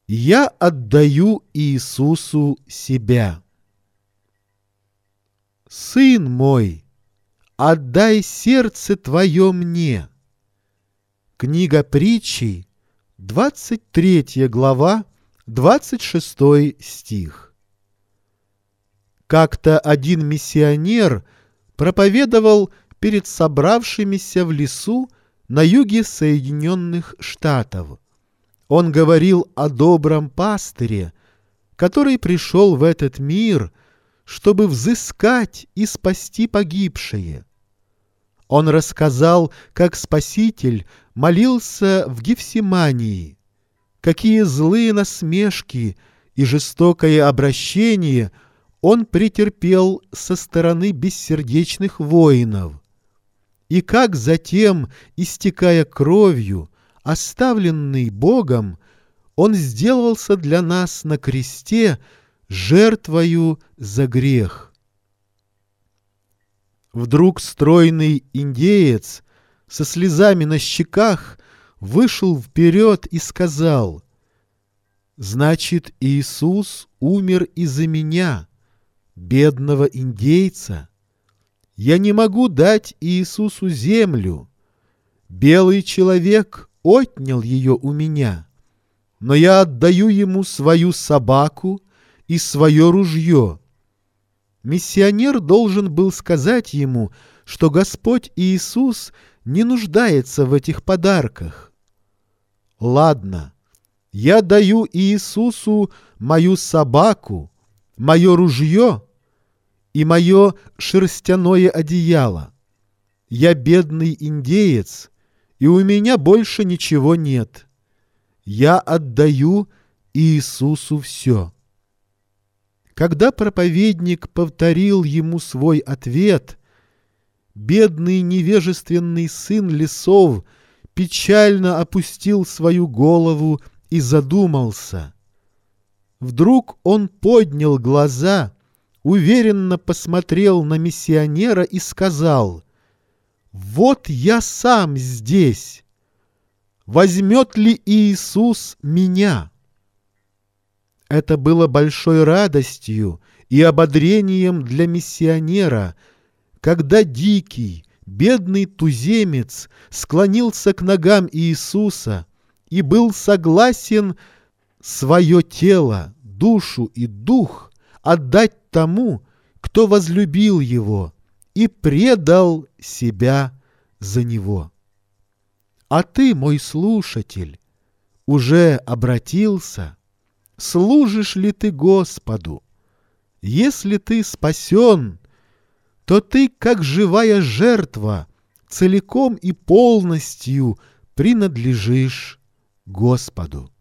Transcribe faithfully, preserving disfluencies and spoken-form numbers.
Я отдаю Иисусу себя. Сын мой, отдай сердце твое мне. Книга Притчей, двадцать третья глава, двадцать шестой стих. Как-то один миссионер проповедовал перед собравшимися в лесу на юге Соединенных Штатов. Он говорил о добром пастыре, который пришел в этот мир, чтобы взыскать и спасти погибшие. Он рассказал, как Спаситель молился в Гефсимании, какие злые насмешки и жестокое обращение он претерпел со стороны бессердечных воинов, и как затем, истекая кровью, оставленный Богом, Он сделался для нас на кресте жертвою за грех. Вдруг стройный индеец со слезами на щеках вышел вперед и сказал: «Значит, Иисус умер из-за меня, бедного индейца. Я не могу дать Иисусу землю. Белый человек отнял ее у меня, но я отдаю ему свою собаку и свое ружье». Миссионер должен был сказать ему, что Господь Иисус не нуждается в этих подарках. Ладно, я даю Иисусу мою собаку, мое ружье и мое шерстяное одеяло. Я бедный индеец, и у меня больше ничего нет. Я отдаю Иисусу все. Когда проповедник повторил ему свой ответ, бедный невежественный сын лесов печально опустил свою голову и задумался. Вдруг он поднял глаза, уверенно посмотрел на миссионера и сказал: «Вот я сам здесь. Возьмет ли Иисус меня?» Это было большой радостью и ободрением для миссионера, когда дикий, бедный туземец склонился к ногам Иисуса и был согласен свое тело, душу и дух отдать тому, кто возлюбил его и предал себя за него. А ты, мой слушатель, уже обратился? Служишь ли ты Господу? Если ты спасен, то ты, как живая жертва, целиком и полностью принадлежишь Господу.